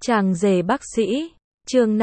Chàng rể bác sĩ, chương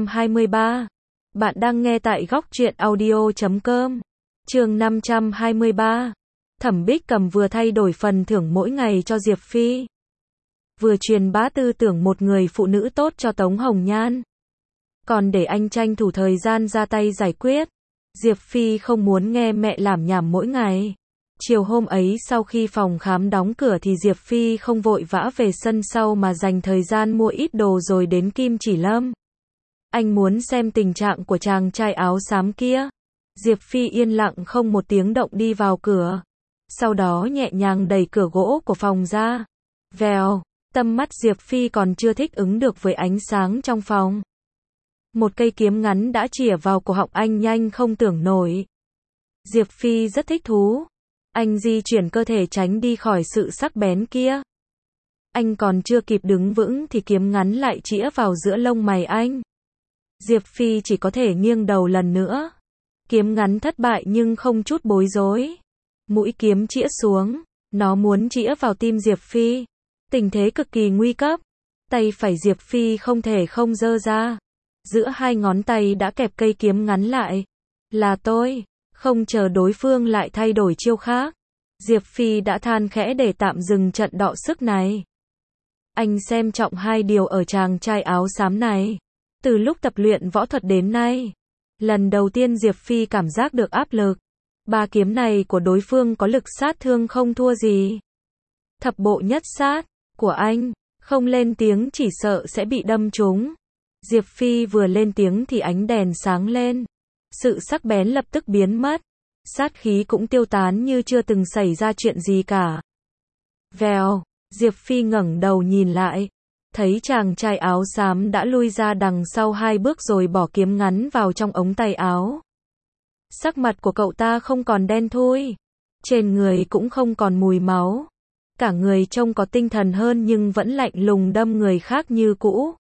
523. Bạn đang nghe tại góc truyện audio.com. Chương 523. Thẩm Bích Cầm vừa thay đổi phần thưởng mỗi ngày cho Diệp Phi, vừa truyền bá tư tưởng một người phụ nữ tốt cho Tống Hồng Nhan, còn để anh tranh thủ thời gian ra tay giải quyết. Diệp Phi không muốn nghe mẹ lảm nhảm mỗi ngày. Chiều hôm ấy sau khi phòng khám đóng cửa thì Diệp Phi không vội vã về sân sau mà dành thời gian mua ít đồ rồi đến Kim Chỉ Lâm. Anh muốn xem tình trạng của chàng trai áo xám kia. Diệp Phi yên lặng không một tiếng động đi vào cửa. Sau đó nhẹ nhàng đẩy cửa gỗ của phòng ra. Vèo, tâm mắt Diệp Phi còn chưa thích ứng được với ánh sáng trong phòng. Một cây kiếm ngắn đã chĩa vào cổ họng anh nhanh không tưởng nổi. Diệp Phi rất thích thú. Anh di chuyển cơ thể tránh đi khỏi sự sắc bén kia. Anh còn chưa kịp đứng vững thì kiếm ngắn lại chĩa vào giữa lông mày anh. Diệp Phi chỉ có thể nghiêng đầu lần nữa. Kiếm ngắn thất bại nhưng không chút bối rối. Mũi kiếm chĩa xuống. Nó muốn chĩa vào tim Diệp Phi. Tình thế cực kỳ nguy cấp. Tay phải Diệp Phi không thể không giơ ra. Giữa hai ngón tay đã kẹp cây kiếm ngắn lại. Là tôi. Không chờ đối phương lại thay đổi chiêu khác, Diệp Phi đã than khẽ để tạm dừng trận đọ sức này. Anh xem trọng hai điều ở chàng trai áo xám này. Từ lúc tập luyện võ thuật đến nay, lần đầu tiên Diệp Phi cảm giác được áp lực. Ba kiếm này của đối phương có lực sát thương không thua gì. Thập bộ nhất sát của anh, không lên tiếng chỉ sợ sẽ bị đâm trúng. Diệp Phi vừa lên tiếng thì ánh đèn sáng lên. Sự sắc bén lập tức biến mất. Sát khí cũng tiêu tán như chưa từng xảy ra chuyện gì cả. Vèo, Diệp Phi ngẩng đầu nhìn lại. Thấy chàng trai áo xám đã lui ra đằng sau hai bước rồi bỏ kiếm ngắn vào trong ống tay áo. Sắc mặt của cậu ta không còn đen thui. Trên người cũng không còn mùi máu. Cả người trông có tinh thần hơn nhưng vẫn lạnh lùng đâm người khác như cũ.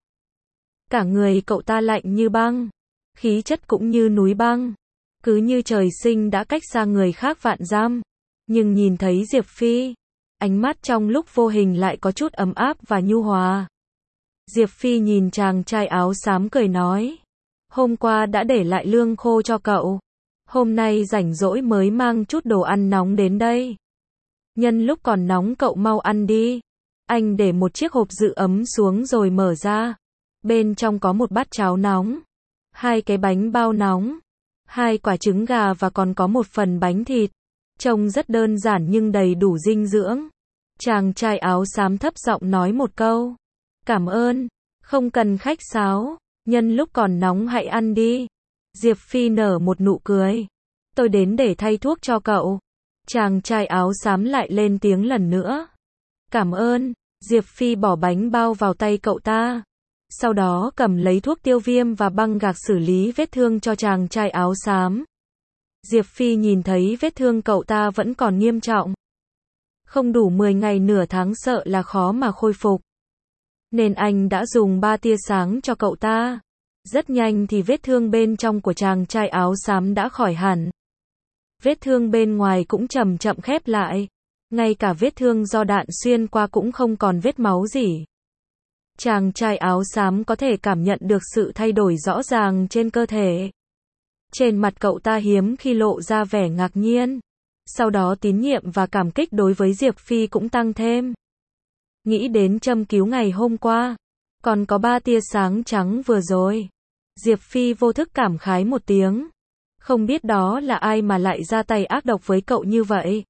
Cả người cậu ta lạnh như băng. Khí chất cũng như núi băng. Cứ như trời sinh đã cách xa người khác vạn dặm. Nhưng nhìn thấy Diệp Phi, ánh mắt trong lúc vô hình lại có chút ấm áp và nhu hòa. Diệp Phi nhìn chàng trai áo xám cười nói. Hôm qua đã để lại lương khô cho cậu. Hôm nay rảnh rỗi mới mang chút đồ ăn nóng đến đây. Nhân lúc còn nóng cậu mau ăn đi. Anh để một chiếc hộp giữ ấm xuống rồi mở ra. Bên trong có một bát cháo nóng, hai cái bánh bao nóng, hai quả trứng gà và còn có một phần bánh thịt. Trông rất đơn giản nhưng đầy đủ dinh dưỡng. Chàng trai áo xám thấp giọng nói một câu. Cảm ơn, không cần khách sáo, nhân lúc còn nóng hãy ăn đi. Diệp Phi nở một nụ cười. Tôi đến để thay thuốc cho cậu. Chàng trai áo xám lại lên tiếng lần nữa. Cảm ơn. Diệp Phi bỏ bánh bao vào tay cậu ta. Sau đó cầm lấy thuốc tiêu viêm và băng gạc xử lý vết thương cho chàng trai áo xám. Diệp Phi nhìn thấy vết thương cậu ta vẫn còn nghiêm trọng. Không đủ 10 ngày nửa tháng sợ là khó mà khôi phục. Nên anh đã dùng 3 tia sáng cho cậu ta. Rất nhanh thì vết thương bên trong của chàng trai áo xám đã khỏi hẳn. Vết thương bên ngoài cũng chậm chậm khép lại. Ngay cả vết thương do đạn xuyên qua cũng không còn vết máu gì. Chàng trai áo xám có thể cảm nhận được sự thay đổi rõ ràng trên cơ thể. Trên mặt cậu ta hiếm khi lộ ra vẻ ngạc nhiên. Sau đó tín nhiệm và cảm kích đối với Diệp Phi cũng tăng thêm. Nghĩ đến châm cứu ngày hôm qua, còn có 3 tia sáng trắng vừa rồi. Diệp Phi vô thức cảm khái một tiếng. Không biết đó là ai mà lại ra tay ác độc với cậu như vậy.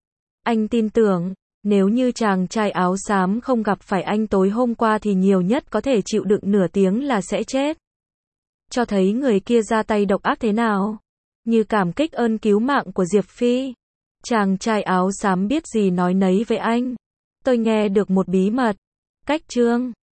Anh tin tưởng, nếu như chàng trai áo xám không gặp phải anh tối hôm qua thì nhiều nhất có thể chịu đựng nửa tiếng là sẽ chết. Cho thấy người kia ra tay độc ác thế nào. Như cảm kích ơn cứu mạng của Diệp Phi. Chàng trai áo xám biết gì nói nấy với anh. Tôi nghe được một bí mật. Cách chương